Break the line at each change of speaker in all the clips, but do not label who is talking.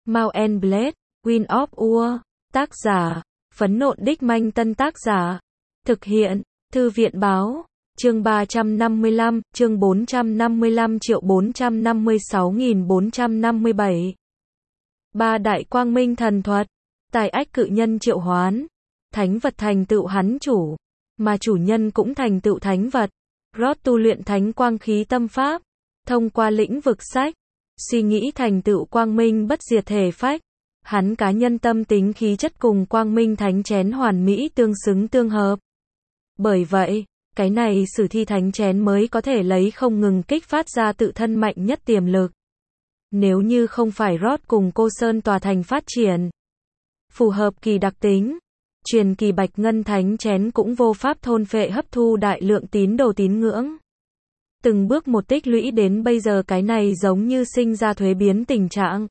Mount and Blade, Wind of War. Tác giả, Phấn Nộn Đích Manh. Tân tác giả, thực hiện, Thư viện Báo. Chương 355, chương 456.457. Ba đại quang minh thần thuật. Tài ách cự nhân triệu hoán. Thánh vật thành tựu hắn chủ, mà chủ nhân cũng thành tựu thánh vật. Rod tu luyện thánh quang khí tâm pháp, thông qua lĩnh vực sách, suy nghĩ thành tựu quang minh bất diệt thể phách. Hắn cá nhân tâm tính khí chất cùng quang minh thánh chén hoàn mỹ tương xứng tương hợp. Bởi vậy, cái này sử thi thánh chén mới có thể lấy không ngừng kích phát ra tự thân mạnh nhất tiềm lực. Nếu như không phải Rod cùng cô Sơn tòa thành phát triển phù hợp kỳ đặc tính, truyền kỳ bạch ngân thánh chén cũng vô pháp thôn phệ hấp thu đại lượng tín đồ tín ngưỡng. Từng bước một tích lũy đến bây giờ, cái này giống như sinh ra thuế biến tình trạng.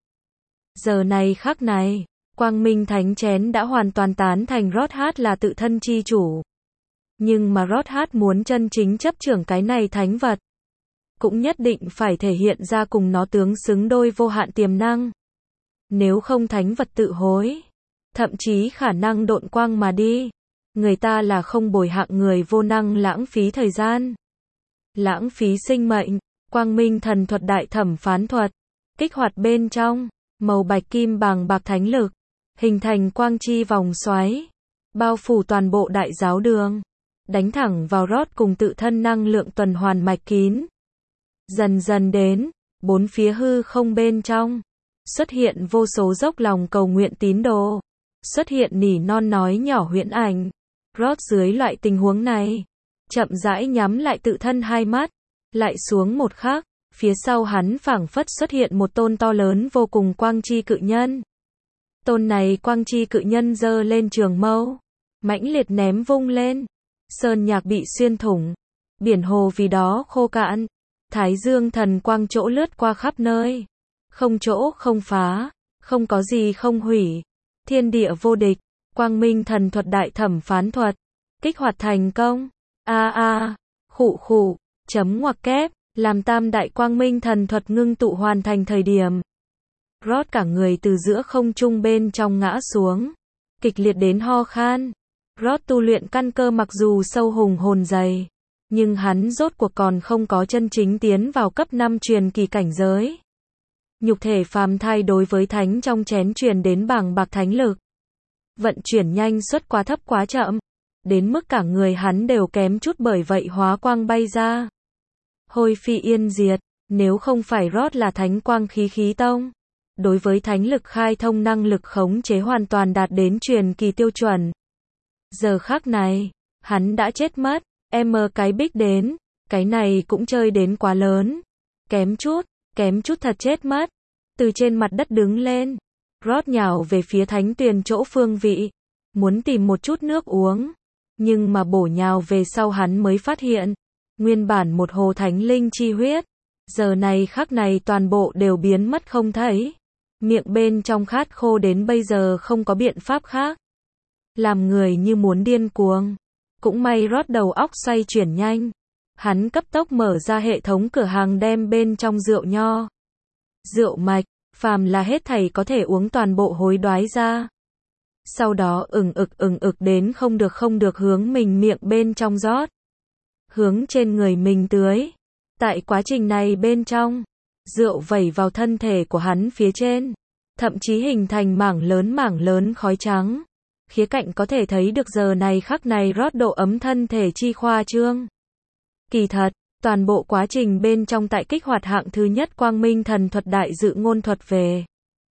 Giờ này khắc này, quang minh thánh chén đã hoàn toàn tán thành Rod Hát là tự thân chi chủ. Nhưng mà Rod Hát muốn chân chính chấp trưởng cái này thánh vật, cũng nhất định phải thể hiện ra cùng nó tướng xứng đôi vô hạn tiềm năng. Nếu không thánh vật tự hối, thậm chí khả năng độn quang mà đi. Người ta là không bồi hạng người vô năng lãng phí thời gian, lãng phí sinh mệnh. Quang minh thần thuật đại thẩm phán thuật, kích hoạt bên trong, màu bạch kim bàng bạc thánh lực, hình thành quang chi vòng xoáy, bao phủ toàn bộ đại giáo đường, đánh thẳng vào Rod cùng tự thân năng lượng tuần hoàn mạch kín. Dần dần đến, bốn phía hư không bên trong, xuất hiện vô số dốc lòng cầu nguyện tín đồ, xuất hiện nỉ non nói nhỏ huyễn ảnh. Rod dưới loại tình huống này, chậm rãi nhắm lại tự thân hai mắt, lại xuống một khắc, phía sau hắn phảng phất xuất hiện một tôn to lớn vô cùng quang chi cự nhân. Tôn này quang chi cự nhân giơ lên trường mâu, mãnh liệt ném vung lên, sơn nhạc bị xuyên thủng, biển hồ vì đó khô cạn, thái dương thần quang chỗ lướt qua khắp nơi, không chỗ không phá, không có gì không hủy, thiên địa vô địch. Quang minh thần thuật đại thẩm phán thuật, kích hoạt thành công. Khụ khụ, chấm ngoặc kép, làm tam đại quang minh thần thuật ngưng tụ hoàn thành thời điểm, Rod cả người từ giữa không trung bên trong ngã xuống, kịch liệt đến ho khan. Rod tu luyện căn cơ mặc dù sâu hùng hồn dày, nhưng hắn rốt cuộc còn không có chân chính tiến vào cấp 5 truyền kỳ cảnh giới. Nhục thể phàm thai đối với thánh trong chén truyền đến bàng bạc thánh lực, vận chuyển nhanh suất quá thấp quá chậm, đến mức cả người hắn đều kém chút bởi vậy hóa quang bay ra, hôi phi yên diệt. Nếu không phải Rod là thánh quang khí tông, đối với thánh lực khai thông năng lực khống chế hoàn toàn đạt đến truyền kỳ tiêu chuẩn, giờ khắc này, hắn đã chết mất. Cái bích đến, cái này cũng chơi đến quá lớn, kém chút thật chết mất. Từ trên mặt đất đứng lên, Rod nhào về phía thánh tuyền chỗ phương vị, muốn tìm một chút nước uống, nhưng mà bổ nhào về sau hắn mới phát hiện, nguyên bản một hồ thánh linh chi huyết, giờ này khắc này toàn bộ đều biến mất không thấy. Miệng bên trong khát khô đến bây giờ không có biện pháp khác, làm người như muốn điên cuồng. Cũng may Rod đầu óc xoay chuyển nhanh, hắn cấp tốc mở ra hệ thống cửa hàng đem bên trong rượu nho, rượu mạch, phàm là hết thảy có thể uống toàn bộ hối đoái ra. Sau đó ừng ực đến không được hướng mình miệng bên trong rót, hướng trên người mình tưới. Tại quá trình này bên trong, rượu vẩy vào thân thể của hắn phía trên, thậm chí hình thành mảng lớn khói trắng. Khía cạnh có thể thấy được giờ này khắc này Rod độ ấm thân thể chi khoa trương. Kỳ thật, toàn bộ quá trình bên trong tại kích hoạt hạng thứ nhất quang minh thần thuật đại dự ngôn thuật về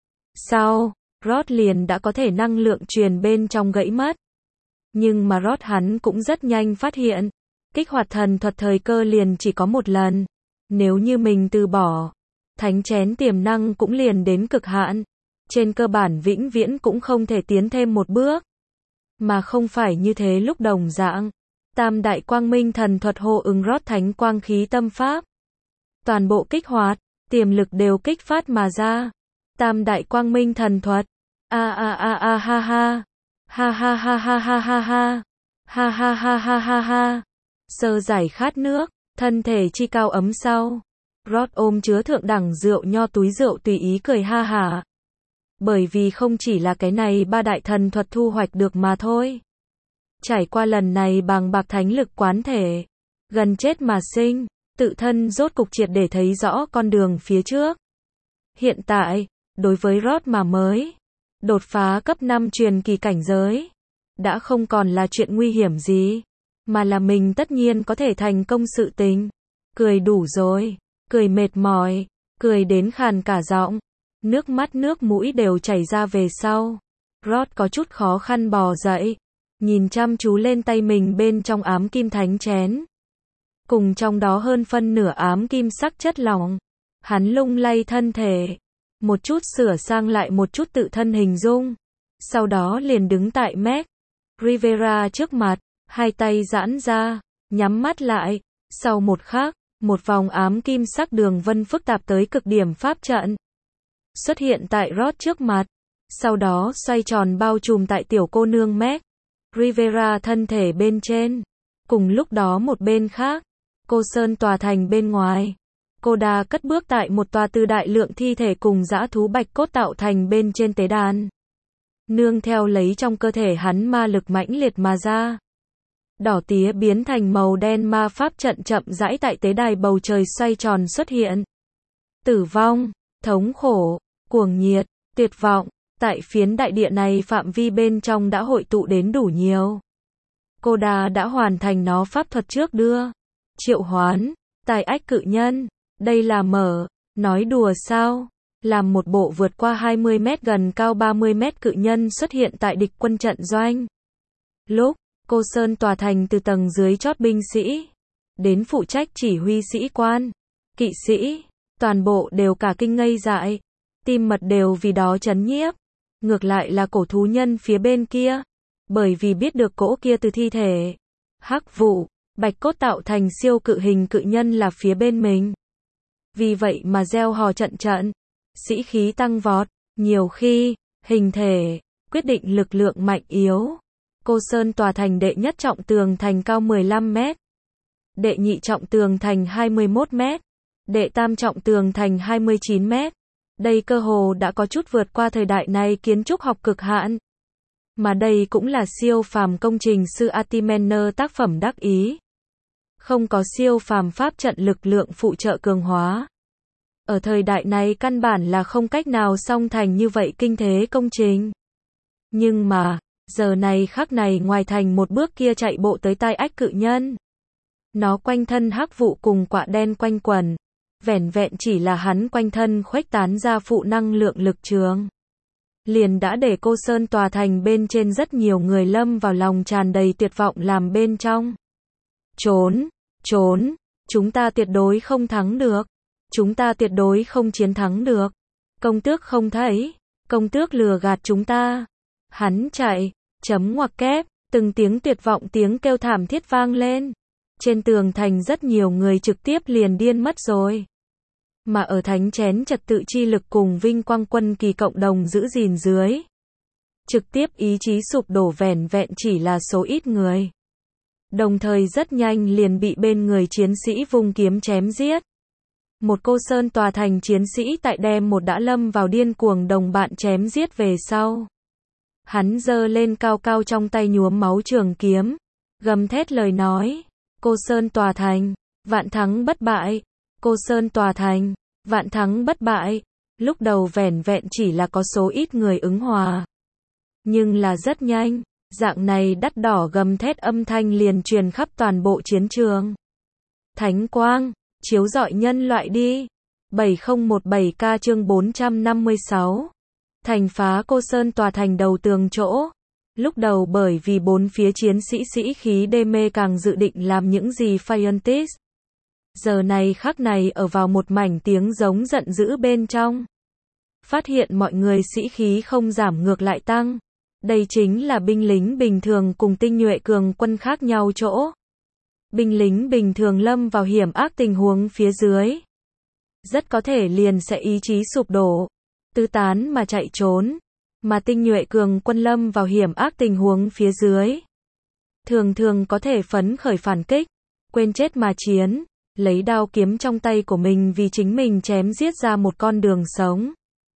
sau, Rod liền đã có thể năng lượng truyền bên trong gãy mất. Nhưng mà Rod hắn cũng rất nhanh phát hiện, kích hoạt thần thuật thời cơ liền chỉ có một lần. Nếu như mình từ bỏ, thánh chén tiềm năng cũng liền đến cực hạn. Trên cơ bản vĩnh viễn cũng không thể tiến thêm một bước. Mà không phải như thế lúc đồng dạng. Tam đại quang minh thần thuật hô ứng Rod thánh quang khí tâm pháp. Toàn bộ kích hoạt, tiềm lực đều kích phát mà ra. Tam đại quang minh thần thuật. Ha ha ha ha ha. Ha ha ha ha ha ha ha. Ha ha ha ha ha ha. Sơ giải khát nước, thân thể chi cao ấm sau. Rod ôm chứa thượng đẳng rượu nho túi rượu tùy ý cười ha hả. Bởi vì không chỉ là cái này ba đại thần thuật thu hoạch được mà thôi. Trải qua lần này bàng bạc thánh lực quán thể, gần chết mà sinh, tự thân rốt cục triệt để thấy rõ con đường phía trước. Hiện tại, đối với Rod mà mới, đột phá cấp 5 truyền kỳ cảnh giới, đã không còn là chuyện nguy hiểm gì, mà là mình tất nhiên có thể thành công sự tình. Cười đủ rồi, cười mệt mỏi, cười đến khàn cả giọng, nước mắt nước mũi đều chảy ra về sau. Rod có chút khó khăn bò dậy, nhìn chăm chú lên tay mình bên trong ám kim thánh chén. Cùng trong đó hơn phân nửa ám kim sắc chất lỏng. Hắn lung lay thân thể, một chút sửa sang lại một chút tự thân hình dung. Sau đó liền đứng tại Meg Rivera trước mặt, hai tay giãn ra, nhắm mắt lại. Sau một khắc, một vòng ám kim sắc đường vân phức tạp tới cực điểm pháp trận xuất hiện tại Rod trước mặt. Sau đó xoay tròn bao trùm tại tiểu cô nương Meg Rivera thân thể bên trên. Cùng lúc đó một bên khác, Cô Sơn tòa thành bên ngoài, Koda cất bước tại một tòa từ đại lượng thi thể cùng dã thú bạch cốt tạo thành bên trên tế đàn. Nương theo lấy trong cơ thể hắn ma lực mãnh liệt mà ra. Đỏ tía biến thành màu đen ma pháp trận chậm rãi tại tế đài bầu trời xoay tròn xuất hiện. Tử vong, thống khổ, cuồng nhiệt, tuyệt vọng, tại phiến đại địa này phạm vi bên trong đã hội tụ đến đủ nhiều. Koda đã hoàn thành nó pháp thuật trước đưa. Triệu hoán, tài ách cự nhân, đây là nói đùa sao? Làm một bộ vượt qua 20 mét gần cao 30 mét cự nhân xuất hiện tại địch quân trận doanh. Lúc, Cô Sơn tòa thành từ tầng dưới chót binh sĩ, đến phụ trách chỉ huy sĩ quan, kỵ sĩ, toàn bộ đều cả kinh ngây dại, tim mật đều vì đó chấn nhiếp. Ngược lại là cổ thú nhân phía bên kia, bởi vì biết được cỗ kia từ thi thể, hắc vụ, bạch cốt tạo thành siêu cự hình cự nhân là phía bên mình. Vì vậy mà reo hò trận trận, sĩ khí tăng vọt, nhiều khi, hình thể, quyết định lực lượng mạnh yếu. Cô Sơn tòa thành đệ nhất trọng tường thành cao 15 mét, đệ nhị trọng tường thành 21 mét, đệ tam trọng tường thành 29 mét. Đây cơ hồ đã có chút vượt qua thời đại này kiến trúc học cực hạn. Mà đây cũng là siêu phàm công trình sư Artimener tác phẩm đắc ý. Không có siêu phàm pháp trận lực lượng phụ trợ cường hóa. Ở thời đại này căn bản là không cách nào song thành như vậy kinh thế công trình. Nhưng mà, giờ này khắc này ngoài thành một bước kia chạy bộ tới tai ách cự nhân. Nó quanh thân hắc vụ cùng quạ đen quanh quẩn. Vẻn vẹn chỉ là hắn quanh thân khuếch tán ra phụ năng lượng lực trường. Liền đã để Cô Sơn tòa thành bên trên rất nhiều người lâm vào lòng tràn đầy tuyệt vọng làm bên trong. Trốn, trốn, chúng ta tuyệt đối không thắng được. Chúng ta tuyệt đối không chiến thắng được. Công tước không thấy, công tước lừa gạt chúng ta. Hắn chạy, chấm ngoặc kép, từng tiếng tuyệt vọng tiếng kêu thảm thiết vang lên. Trên tường thành rất nhiều người trực tiếp liền điên mất rồi. Mà ở thánh chén trật tự chi lực cùng vinh quang quân kỳ cộng đồng giữ gìn dưới. Trực tiếp ý chí sụp đổ vẻn vẹn chỉ là số ít người. Đồng thời rất nhanh liền bị bên người chiến sĩ vung kiếm chém giết. Một Cô Sơn tòa thành chiến sĩ tại đem một đã lâm vào điên cuồng đồng bạn chém giết về sau. Hắn giơ lên cao cao trong tay nhuốm máu trường kiếm, gầm thét lời nói. Cô Sơn tòa thành, vạn thắng bất bại. Cô Sơn tòa thành, vạn thắng bất bại. Lúc đầu vẻn vẹn chỉ là có số ít người ứng hòa. Nhưng là rất nhanh, dạng này đắt đỏ gầm thét âm thanh liền truyền khắp toàn bộ chiến trường. Thánh quang, chiếu rọi nhân loại đi. 7017K chương 456. Thành phá Cô Sơn tòa thành đầu tường chỗ. Lúc đầu bởi vì bốn phía chiến sĩ sĩ khí đê mê càng dự định làm những gì Fientis. Giờ này khắc này ở vào một mảnh tiếng giống giận dữ bên trong. Phát hiện mọi người sĩ khí không giảm ngược lại tăng. Đây chính là binh lính bình thường cùng tinh nhuệ cường quân khác nhau chỗ. Binh lính bình thường lâm vào hiểm ác tình huống phía dưới. Rất có thể liền sẽ ý chí sụp đổ, tứ tán mà chạy trốn. Mà tinh nhuệ cường quân lâm vào hiểm ác tình huống phía dưới. Thường thường có thể phấn khởi phản kích, quên chết mà chiến, lấy đao kiếm trong tay của mình vì chính mình chém giết ra một con đường sống.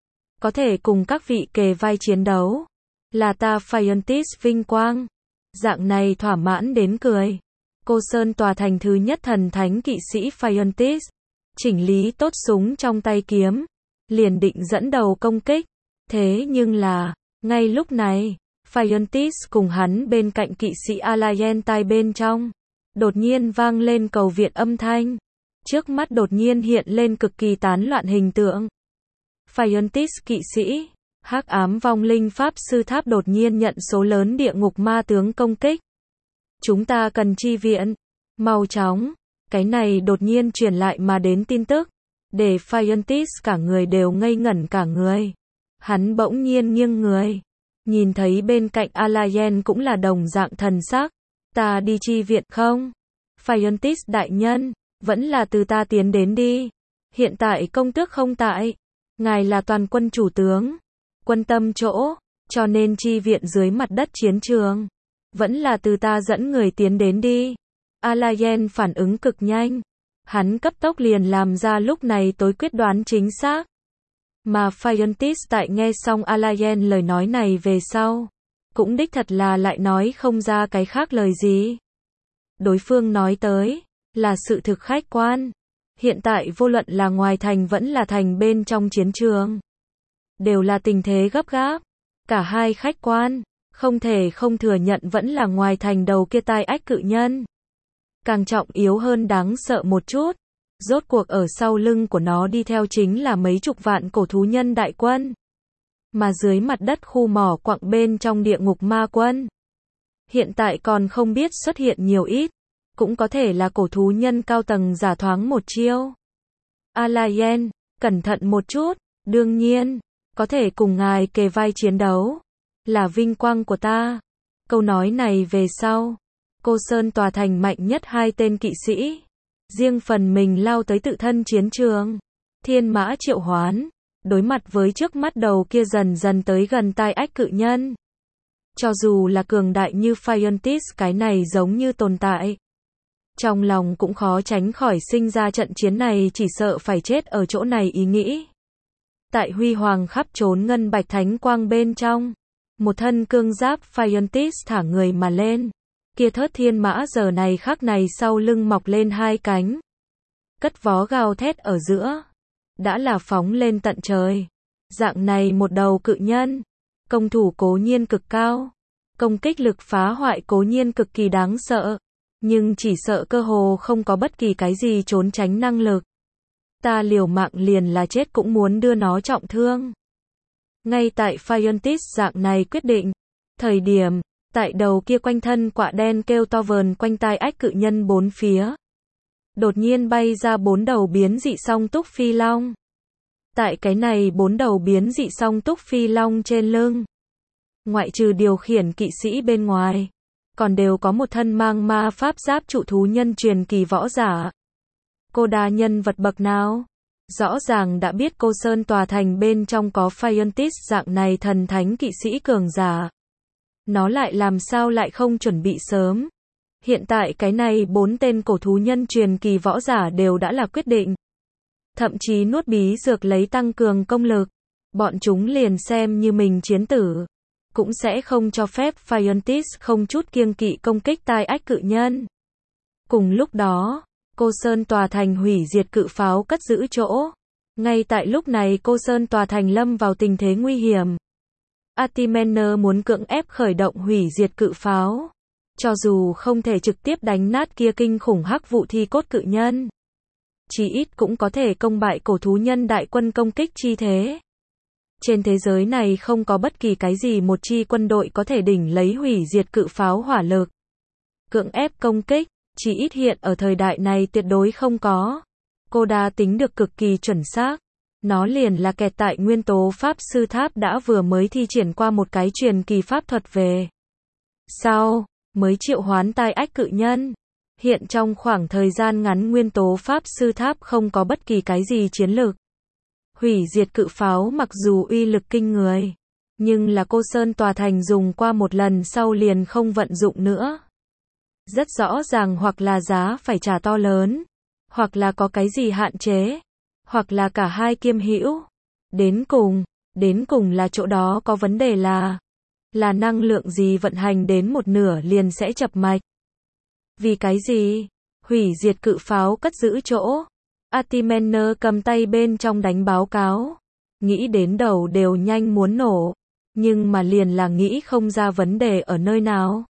có thể cùng các vị kề vai chiến đấu. Là ta Phiontis vinh quang. Dạng này thỏa mãn đến cười. Cô Sơn tòa thành thứ nhất thần thánh kỵ sĩ Phiontis. Chỉnh lý tốt súng trong tay kiếm. Liền định dẫn đầu công kích. Thế nhưng là, ngay lúc này, Phiontis cùng hắn bên cạnh kỵ sĩ Alliance bên trong. Đột nhiên vang lên cầu viện âm thanh. Trước mắt đột nhiên hiện lên cực kỳ tán loạn hình tượng. Phiontis kỵ sĩ, hắc ám vong linh pháp sư tháp đột nhiên nhận số lớn địa ngục ma tướng công kích. Chúng ta cần chi viện. Mau chóng. Cái này đột nhiên truyền lại mà đến tin tức. Để Phiontis cả người đều ngây ngẩn cả người. Hắn bỗng nhiên nghiêng người. Nhìn thấy bên cạnh Alliance cũng là đồng dạng thần sắc. Ta đi chi viện không? Phiontis đại nhân, vẫn là từ ta tiến đến đi. Hiện tại công tước không tại. Ngài là toàn quân chủ tướng. Quân tâm chỗ, cho nên chi viện dưới mặt đất chiến trường. Vẫn là từ ta dẫn người tiến đến đi. Alliance phản ứng cực nhanh. Hắn cấp tốc liền làm ra lúc này tối quyết đoán chính xác. Mà Phiontis tại nghe xong Alliance lời nói này về sau. Cũng đích thật là lại nói không ra cái khác lời gì. Đối phương nói tới, là sự thực khách quan. Hiện tại vô luận là ngoài thành vẫn là thành bên trong chiến trường. Đều là tình thế gấp gáp. Cả hai khách quan, không thể không thừa nhận vẫn là ngoài thành đầu kia tai ách cự nhân. Càng trọng yếu hơn đáng sợ một chút. Rốt cuộc ở sau lưng của nó đi theo chính là mấy chục vạn cổ thú nhân đại quân. Mà dưới mặt đất khu mỏ quặng bên trong địa ngục ma quân. Hiện tại còn không biết xuất hiện nhiều ít. Cũng có thể là cổ thú nhân cao tầng giả thoáng một chiêu. Alliance, cẩn thận một chút. Đương nhiên, có thể cùng ngài kề vai chiến đấu. Là vinh quang của ta. Câu nói này về sau. Cô Sơn tòa thành mạnh nhất hai tên kỵ sĩ. Riêng phần mình lao tới tự thân chiến trường. Thiên mã triệu hoán. Đối mặt với trước mắt đầu kia dần dần tới gần tai ách cự nhân. Cho dù là cường đại như Phiontis cái này giống như tồn tại. Trong lòng cũng khó tránh khỏi sinh ra trận chiến này chỉ sợ phải chết ở chỗ này ý nghĩ. Tại huy hoàng khắp trốn ngân bạch thánh quang bên trong. Một thân cương giáp Phiontis thả người mà lên. Kia thớt thiên mã giờ này khắc này sau lưng mọc lên hai cánh. Cất vó gào thét ở giữa. Đã là phóng lên tận trời. Dạng này một đầu cự nhân. Công thủ cố nhiên cực cao. Công kích lực phá hoại cố nhiên cực kỳ đáng sợ. Nhưng chỉ sợ cơ hồ không có bất kỳ cái gì trốn tránh năng lực. Ta liều mạng liền là chết cũng muốn đưa nó trọng thương. Ngay tại Phiontis dạng này quyết định. Thời điểm, tại đầu kia quanh thân quạ đen kêu to vờn quanh tai ách cự nhân bốn phía. Đột nhiên bay ra bốn đầu biến dị song túc phi long. Tại cái này bốn đầu biến dị song túc phi long trên lưng. Ngoại trừ điều khiển kỵ sĩ bên ngoài. Còn đều có một thân mang ma pháp giáp trụ thú nhân truyền kỳ võ giả. Cô đa nhân vật bậc nào? Rõ ràng đã biết cô Sơn tòa thành bên trong có Phiontis dạng này thần thánh kỵ sĩ cường giả. Nó lại làm sao lại không chuẩn bị sớm. Hiện tại cái này 4 tên cổ thú nhân truyền kỳ võ giả đều đã là quyết định. Thậm chí nuốt bí dược lấy tăng cường công lực. Bọn chúng liền xem như mình chiến tử. Cũng sẽ không cho phép Phiontis không chút kiêng kỵ công kích tai ách cự nhân. Cùng lúc đó, cô Sơn tòa thành hủy diệt cự pháo cất giữ chỗ. Ngay tại lúc này cô Sơn tòa thành lâm vào tình thế nguy hiểm. Artimener muốn cưỡng ép khởi động hủy diệt cự pháo. Cho dù không thể trực tiếp đánh nát kia kinh khủng hắc vụ thi cốt cự nhân. Chí ít cũng có thể công bại cổ thú nhân đại quân công kích chi thế. Trên thế giới này không có bất kỳ cái gì một chi quân đội có thể đỉnh lấy hủy diệt cự pháo hỏa lực. Cưỡng ép công kích, chỉ ít hiện ở thời đại này tuyệt đối không có. Cô đa tính được cực kỳ chuẩn xác. Nó liền là kẹt tại nguyên tố pháp sư tháp đã vừa mới thi triển qua một cái truyền kỳ pháp thuật về. Sau, mới triệu hoán tai ách cự nhân. Hiện trong khoảng thời gian ngắn nguyên tố pháp sư tháp không có bất kỳ cái gì chiến lược. Hủy diệt cự pháo mặc dù uy lực kinh người, nhưng là cô Sơn tòa thành dùng qua một lần sau liền không vận dụng nữa. Rất rõ ràng hoặc là giá phải trả to lớn, hoặc là có cái gì hạn chế, hoặc là cả hai kiêm hữu. Đến cùng, Đến cùng là chỗ đó có vấn đề là năng lượng gì vận hành đến một nửa liền sẽ chập mạch. Vì cái gì? Hủy diệt cự pháo cất giữ chỗ. Artimener cầm tay bên trong đánh báo cáo. Nghĩ đến đầu đều nhanh muốn nổ. Nhưng mà liền là nghĩ không ra vấn đề ở nơi nào.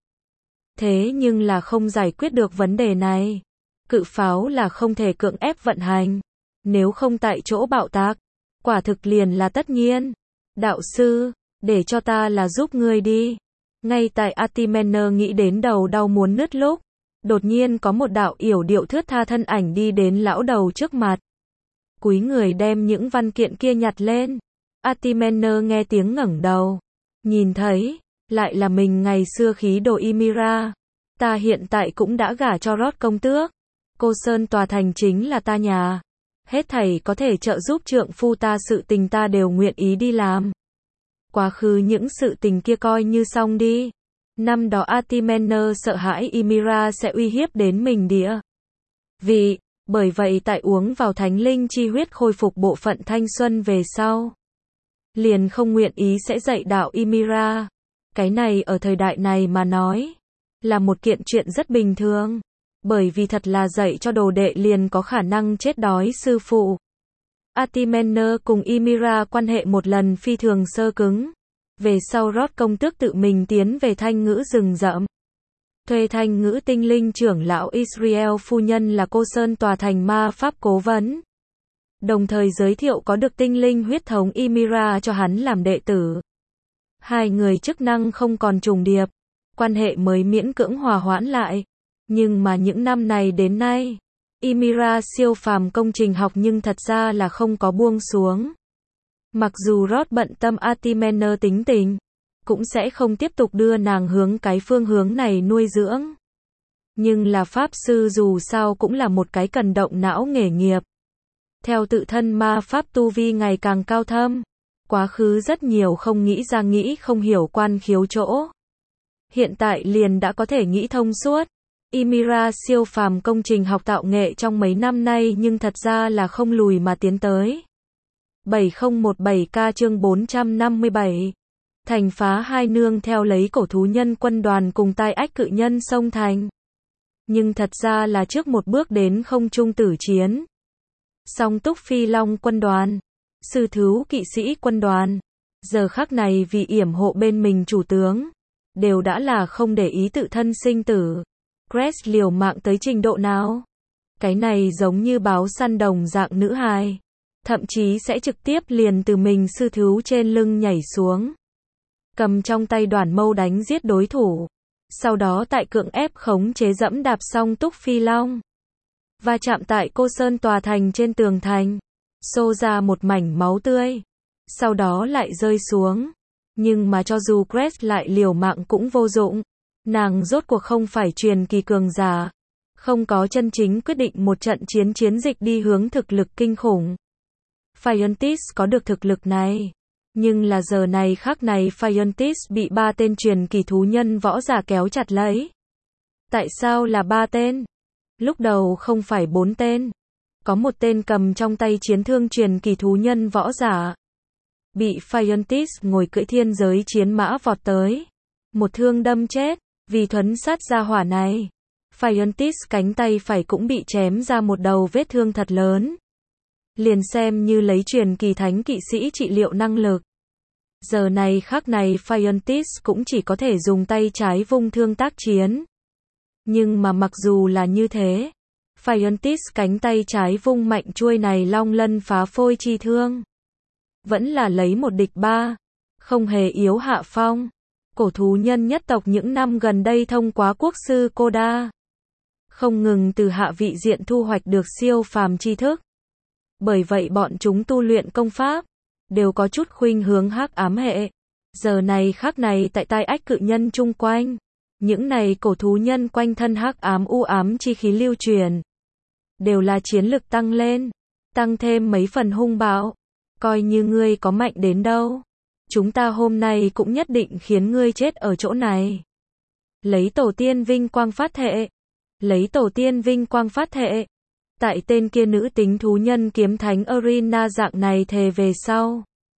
Thế nhưng là không giải quyết được vấn đề này. Cự pháo là không thể cưỡng ép vận hành. Nếu không tại chỗ bạo tạc, quả thực liền là tất nhiên. Đạo sư, để cho ta là giúp ngươi đi. Ngay tại Artimener nghĩ đến đầu đau muốn nứt lúc, đột nhiên có một đạo yểu điệu thướt tha thân ảnh đi đến lão đầu trước mặt. Cúi người đem những văn kiện kia nhặt lên. Artimener nghe tiếng ngẩng đầu. Nhìn thấy, lại là mình ngày xưa khí đồ Ymira. Ta hiện tại cũng đã gả cho Rót công tước. Cô Sơn tòa thành chính là ta nhà. Hết thảy có thể trợ giúp trượng phu ta sự tình ta đều nguyện ý đi làm. Quá khứ những sự tình kia coi như xong đi. Năm đó Artimener sợ hãi Ymira sẽ uy hiếp đến mình địa vị, bởi vậy tại uống vào thánh linh chi huyết khôi phục bộ phận thanh xuân về sau. Liền không nguyện ý sẽ dạy đạo Ymira. Cái này ở thời đại này mà nói, là một kiện chuyện rất bình thường. Bởi vì thật là dạy cho đồ đệ liền có khả năng chết đói sư phụ. Artimener cùng Ymira quan hệ một lần phi thường sơ cứng. Về sau Rót công tước tự mình tiến về Thanh Ngữ rừng rậm. Thuê Thanh Ngữ tinh linh trưởng lão Israel phu nhân là cô Sơn tòa thành ma pháp cố vấn. Đồng thời giới thiệu có được tinh linh huyết thống Ymira cho hắn làm đệ tử. Hai người chức năng không còn trùng điệp. Quan hệ mới miễn cưỡng hòa hoãn lại. Nhưng mà những năm này đến nay, Ymira siêu phàm công trình học nhưng thật ra là không có buông xuống. Mặc dù Rót bận tâm Artimener tính tình, cũng sẽ không tiếp tục đưa nàng hướng cái phương hướng này nuôi dưỡng. Nhưng là pháp sư dù sao cũng là một cái cần động não nghề nghiệp. Theo tự thân ma pháp tu vi ngày càng cao thâm, quá khứ rất nhiều không nghĩ ra nghĩ không hiểu quan khiếu chỗ. Hiện tại liền đã có thể nghĩ thông suốt. Ymira siêu phàm công trình học tạo nghệ trong mấy năm nay nhưng thật ra là không lùi mà tiến tới. 7017K chương 457. Thành phá hai nương theo lấy cổ thú nhân quân đoàn cùng tai ách cự nhân sông thành. Nhưng thật ra là trước một bước đến không trung tử chiến. Song túc phi long quân đoàn, sư thú kỵ sĩ quân đoàn, giờ khắc này vì yểm hộ bên mình chủ tướng, đều đã là không để ý tự thân sinh tử. Crest liều mạng tới trình độ nào? Cái này giống như báo săn đồng dạng nữ hài. Thậm chí sẽ trực tiếp liền từ mình sư thú trên lưng nhảy xuống. Cầm trong tay đoàn mâu đánh giết đối thủ. Sau đó tại cưỡng ép khống chế dẫm đạp xong túc phi long. Và chạm tại cô Sơn tòa thành trên tường thành. Xô ra một mảnh máu tươi. Sau đó lại rơi xuống. Nhưng mà cho dù Crest lại liều mạng cũng vô dụng. Nàng rốt cuộc không phải truyền kỳ cường giả. Không có chân chính quyết định một trận chiến dịch đi hướng thực lực kinh khủng. Phiontis có được thực lực này. Nhưng là giờ này khắc này Phiontis bị 3 tên truyền kỳ thú nhân võ giả kéo chặt lấy. Tại sao là 3 tên? Lúc đầu không phải 4 tên. Có một tên cầm trong tay chiến thương truyền kỳ thú nhân võ giả. Bị Phiontis ngồi cưỡi thiên giới chiến mã vọt tới. Một thương đâm chết. Vì thuấn sát ra hỏa này. Phiontis cánh tay phải cũng bị chém ra một đầu vết thương thật lớn. Liền xem như lấy truyền kỳ thánh kỵ sĩ trị liệu năng lực. Giờ này khắc này Phiontis cũng chỉ có thể dùng tay trái vung thương tác chiến. Nhưng mà mặc dù là như thế, Phiontis cánh tay trái vung mạnh chuôi này long lân phá phôi chi thương. Vẫn là lấy một địch 3, không hề yếu hạ phong. Cổ thú nhân nhất tộc những năm gần đây thông qua quốc sư Koda. Không ngừng từ hạ vị diện thu hoạch được siêu phàm tri thức. Bởi vậy bọn chúng tu luyện công pháp, đều có chút khuynh hướng hắc ám hệ. Giờ này khắc này tại tai ách cự nhân chung quanh. Những này cổ thú nhân quanh thân hắc ám u ám chi khí lưu truyền. Đều là chiến lực tăng lên. Tăng thêm mấy phần hung bạo. Coi như ngươi có mạnh đến đâu. Chúng ta hôm nay cũng nhất định khiến ngươi chết ở chỗ này. Lấy tổ tiên vinh quang phát thệ. Lấy tổ tiên vinh quang phát thệ. Tại tên kia nữ tính thú nhân kiếm thánh Arena dạng này thề về sau.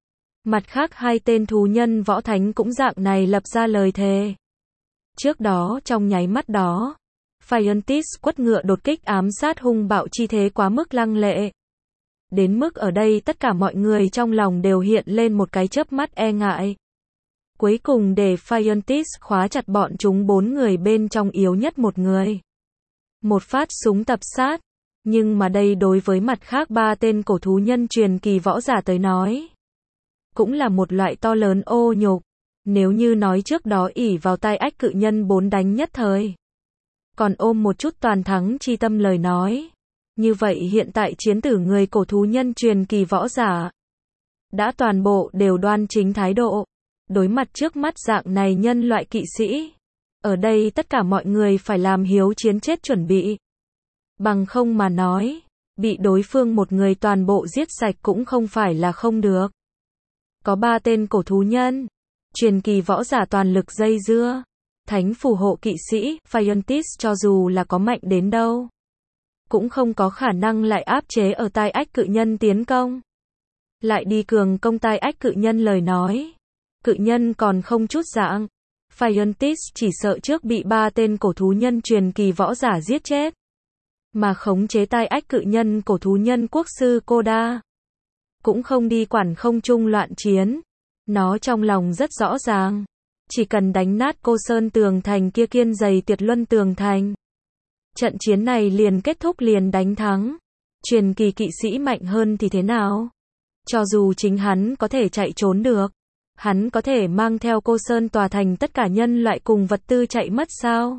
Mặt khác hai tên thú nhân võ thánh cũng dạng này lập ra lời thề. Trước đó trong nháy mắt đó, Phiontis quất ngựa đột kích ám sát hung bạo chi thế quá mức lăng lệ. Đến mức ở đây tất cả mọi người trong lòng đều hiện lên một cái chớp mắt e ngại. Cuối cùng để Phiontis khóa chặt bọn chúng 4 người bên trong yếu nhất một người. Một phát súng tập sát. Nhưng mà đây đối với mặt khác 3 tên cổ thú nhân truyền kỳ võ giả tới nói, cũng là một loại to lớn ô nhục. Nếu như nói trước đó ỷ vào tai ách cự nhân 4 đánh nhất thời, còn ôm một chút toàn thắng chi tâm lời nói, như vậy hiện tại chiến tử người cổ thú nhân truyền kỳ võ giả đã toàn bộ đều đoan chính thái độ. Đối mặt trước mắt dạng này nhân loại kỵ sĩ, ở đây tất cả mọi người phải làm hiếu chiến chết chuẩn bị. Bằng không mà nói, bị đối phương một người toàn bộ giết sạch cũng không phải là không được. Có 3 tên cổ thú nhân truyền kỳ võ giả toàn lực dây dưa, thánh phù hộ kỵ sĩ Phiontis cho dù là có mạnh đến đâu, cũng không có khả năng lại áp chế ở tai ách cự nhân tiến công. Lại đi cường công tai ách cự nhân lời nói, cự nhân còn không chút dạng, Phiontis chỉ sợ trước bị 3 tên cổ thú nhân truyền kỳ võ giả giết chết, mà khống chế tai ách cự nhân cổ thú nhân quốc sư Koda cũng không đi quản không trung loạn chiến. Nó trong lòng rất rõ ràng, chỉ cần đánh nát Cô Sơn tường thành kia kiên dày tuyệt luân tường thành, trận chiến này liền kết thúc liền đánh thắng. Truyền kỳ kỵ sĩ mạnh hơn thì thế nào? Cho dù chính hắn có thể chạy trốn được, hắn có thể mang theo Cô Sơn tòa thành tất cả nhân loại cùng vật tư chạy mất sao?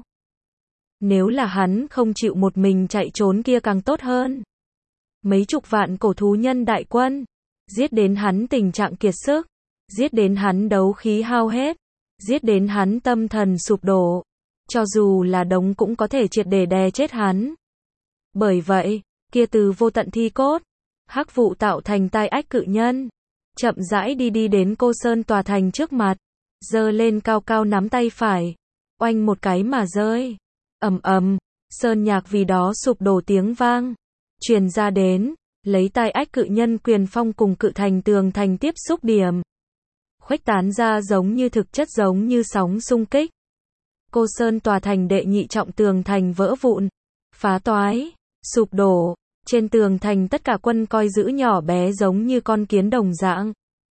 Nếu là hắn không chịu một mình chạy trốn kia càng tốt hơn. Mấy chục vạn cổ thú nhân đại quân, giết đến hắn tình trạng kiệt sức, giết đến hắn đấu khí hao hết, giết đến hắn tâm thần sụp đổ, cho dù là đống cũng có thể triệt để đè chết hắn. Bởi vậy, kia từ vô tận thi cốt, hắc vụ tạo thành tai ách cự nhân, chậm rãi đi đến Cô Sơn tòa thành trước mặt, giơ lên cao cao nắm tay phải, oanh một cái mà rơi. Ầm ầm, sơn nhạc vì đó sụp đổ tiếng vang truyền ra đến, lấy tai ách cự nhân quyền phong cùng cự thành tường thành tiếp xúc điểm, khuếch tán ra giống như thực chất giống như sóng xung kích. Cô Sơn tòa thành đệ nhị trọng tường thành vỡ vụn, phá toái, sụp đổ, trên tường thành tất cả quân coi giữ nhỏ bé giống như con kiến đồng dạng.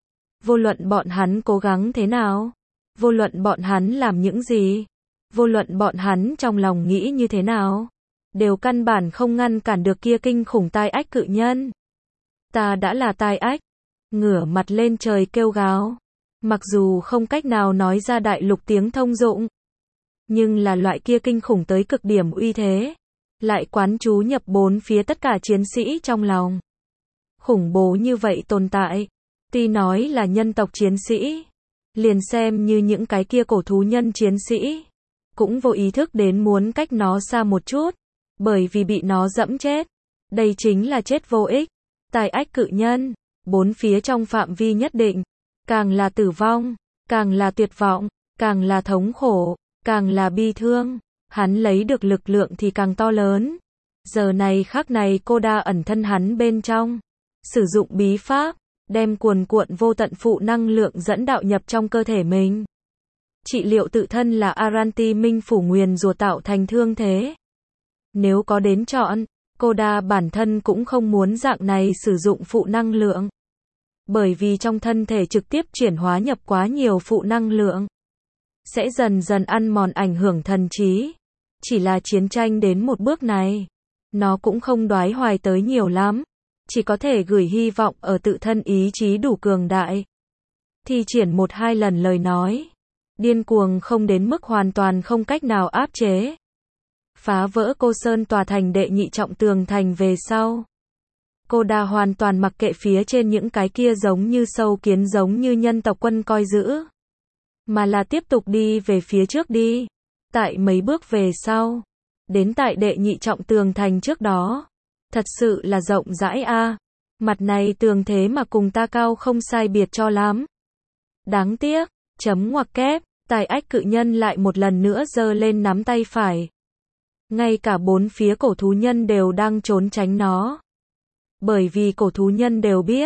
Vô luận bọn hắn cố gắng thế nào, vô luận bọn hắn làm những gì, vô luận bọn hắn trong lòng nghĩ như thế nào, đều căn bản không ngăn cản được kia kinh khủng tai ách cự nhân. Ta đã là tai ách, ngửa mặt lên trời kêu gào. Mặc dù không cách nào nói ra đại lục tiếng thông dụng, nhưng là loại kia kinh khủng tới cực điểm uy thế, lại quán chú nhập 4 phía tất cả chiến sĩ trong lòng. Khủng bố như vậy tồn tại, tuy nói là nhân tộc chiến sĩ, liền xem như những cái kia cổ thú nhân chiến sĩ, cũng vô ý thức đến muốn cách nó xa một chút, bởi vì bị nó dẫm chết. Đây chính là chết vô ích. Tai ách cự nhân, 4 phía trong phạm vi nhất định, càng là tử vong, càng là tuyệt vọng, càng là thống khổ, càng là bi thương, hắn lấy được lực lượng thì càng to lớn. Giờ này khắc này Koda ẩn thân hắn bên trong, sử dụng bí pháp, đem cuồn cuộn vô tận phụ năng lượng dẫn đạo nhập trong cơ thể mình. Trị liệu tự thân là Aranti Minh phủ nguyền rùa tạo thành thương thế. Nếu có đến chọn, Koda bản thân cũng không muốn dạng này sử dụng phụ năng lượng. Bởi vì trong thân thể trực tiếp chuyển hóa nhập quá nhiều phụ năng lượng, sẽ dần dần ăn mòn ảnh hưởng thần trí. Chỉ là chiến tranh đến một bước này, nó cũng không đoái hoài tới nhiều lắm. Chỉ có thể gửi hy vọng ở tự thân ý chí đủ cường đại. Thi triển 1-2 lần lời nói. Điên cuồng không đến mức hoàn toàn không cách nào áp chế. Phá vỡ Cô Sơn tòa thành đệ nhị trọng tường thành về sau. Koda hoàn toàn mặc kệ phía trên những cái kia giống như sâu kiến giống như nhân tộc quân coi giữ. Mà là tiếp tục đi về phía trước đi. Tại mấy bước về sau. Đến tại đệ nhị trọng tường thành trước đó. Thật sự là rộng rãi a. Mặt này tường thế mà cùng ta cao không sai biệt cho lắm. Đáng tiếc, chấm ngoặc kép, tai ách cự nhân lại một lần nữa giơ lên nắm tay phải. Ngay cả 4 phía cổ thú nhân đều đang trốn tránh nó. Bởi vì cổ thú nhân đều biết,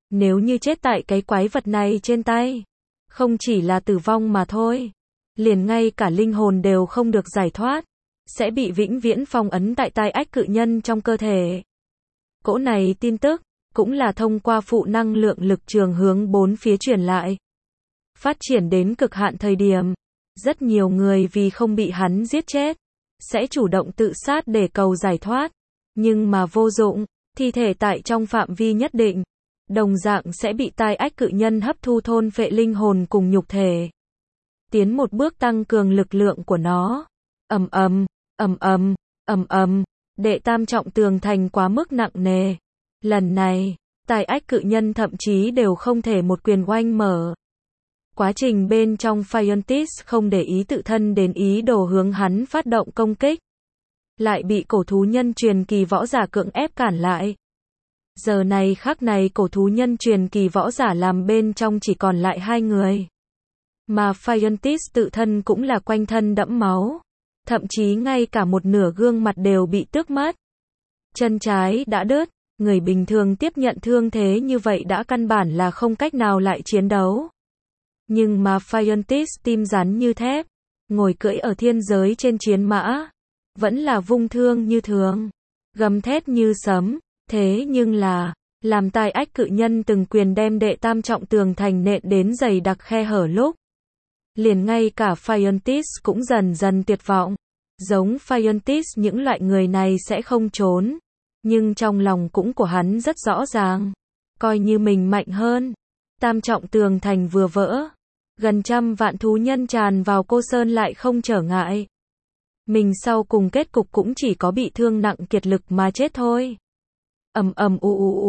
Nếu như chết tại cái quái vật này trên tay, không chỉ là tử vong mà thôi, liền ngay cả linh hồn đều không được giải thoát, sẽ bị vĩnh viễn phong ấn tại tai ách cự nhân trong cơ thể. Cỗ này tin tức, cũng là thông qua phụ năng lượng lực trường hướng bốn phía truyền lại. Phát triển đến cực hạn thời điểm, rất nhiều người vì không bị hắn giết chết, sẽ chủ động tự sát để cầu giải thoát, nhưng mà vô dụng, thi thể tại trong phạm vi nhất định, đồng dạng sẽ bị tai ách cự nhân hấp thu thôn phệ linh hồn cùng nhục thể. Tiến một bước tăng cường lực lượng của nó. Ầm ầm, ầm ầm, ầm ầm, đệ tam trọng tường thành quá mức nặng nề. Lần này, tai ách cự nhân thậm chí đều không thể một quyền oanh mở. Quá trình bên trong Phiontis không để ý tự thân đến ý đồ hướng hắn phát động công kích, lại bị cổ thú nhân truyền kỳ võ giả cưỡng ép cản lại. Giờ này khắc này cổ thú nhân truyền kỳ võ giả làm bên trong chỉ còn lại 2 người. Mà Phiontis tự thân cũng là quanh thân đẫm máu. Thậm chí ngay cả một nửa gương mặt đều bị tước mất. Chân trái đã đứt, người bình thường tiếp nhận thương thế như vậy đã căn bản là không cách nào lại chiến đấu. Nhưng mà Phiontis tim rắn như thép, ngồi cưỡi ở thiên giới trên chiến mã, vẫn là vung thương như thường, gầm thét như sấm. Thế nhưng là, làm tai ách cự nhân từng quyền đem đệ tam trọng tường thành nện đến dày đặc khe hở lúc, liền ngay cả Phiontis cũng dần dần tuyệt vọng. Giống Phiontis những loại người này sẽ không trốn, nhưng trong lòng cũng của hắn rất rõ ràng, coi như mình mạnh hơn. Tam trọng tường thành vừa vỡ, gần 100 vạn thú nhân tràn vào Cô Sơn lại không trở ngại. Mình sau cùng kết cục cũng chỉ có bị thương nặng kiệt lực mà chết thôi. Ầm ầm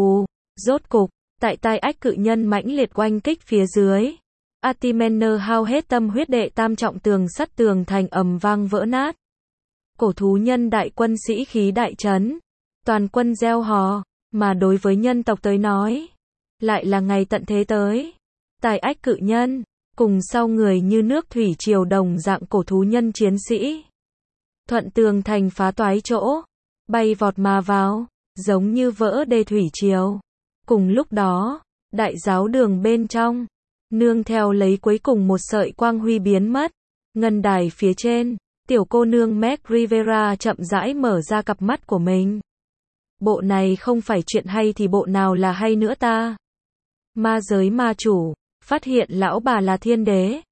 rốt cục, tại tai ách cự nhân mãnh liệt oanh kích phía dưới, Atimener hao hết tâm huyết đệ tam trọng tường sắt tường thành ầm vang vỡ nát. Cổ thú nhân đại quân sĩ khí đại trấn, toàn quân reo hò, mà đối với nhân tộc tới nói, lại là ngày tận thế tới. Tai ách cự nhân, cùng sau người như nước thủy triều đồng dạng cổ thú nhân chiến sĩ, thuận tường thành phá toái chỗ, bay vọt mà vào, giống như vỡ đê thủy triều. Cùng lúc đó, đại giáo đường bên trong, nương theo lấy cuối cùng một sợi quang huy biến mất, ngân đài phía trên, tiểu cô nương Meg Rivera chậm rãi mở ra cặp mắt của mình. Bộ này không phải chuyện hay thì bộ nào là hay nữa ta? Ma giới ma chủ, phát hiện lão bà là thiên đế,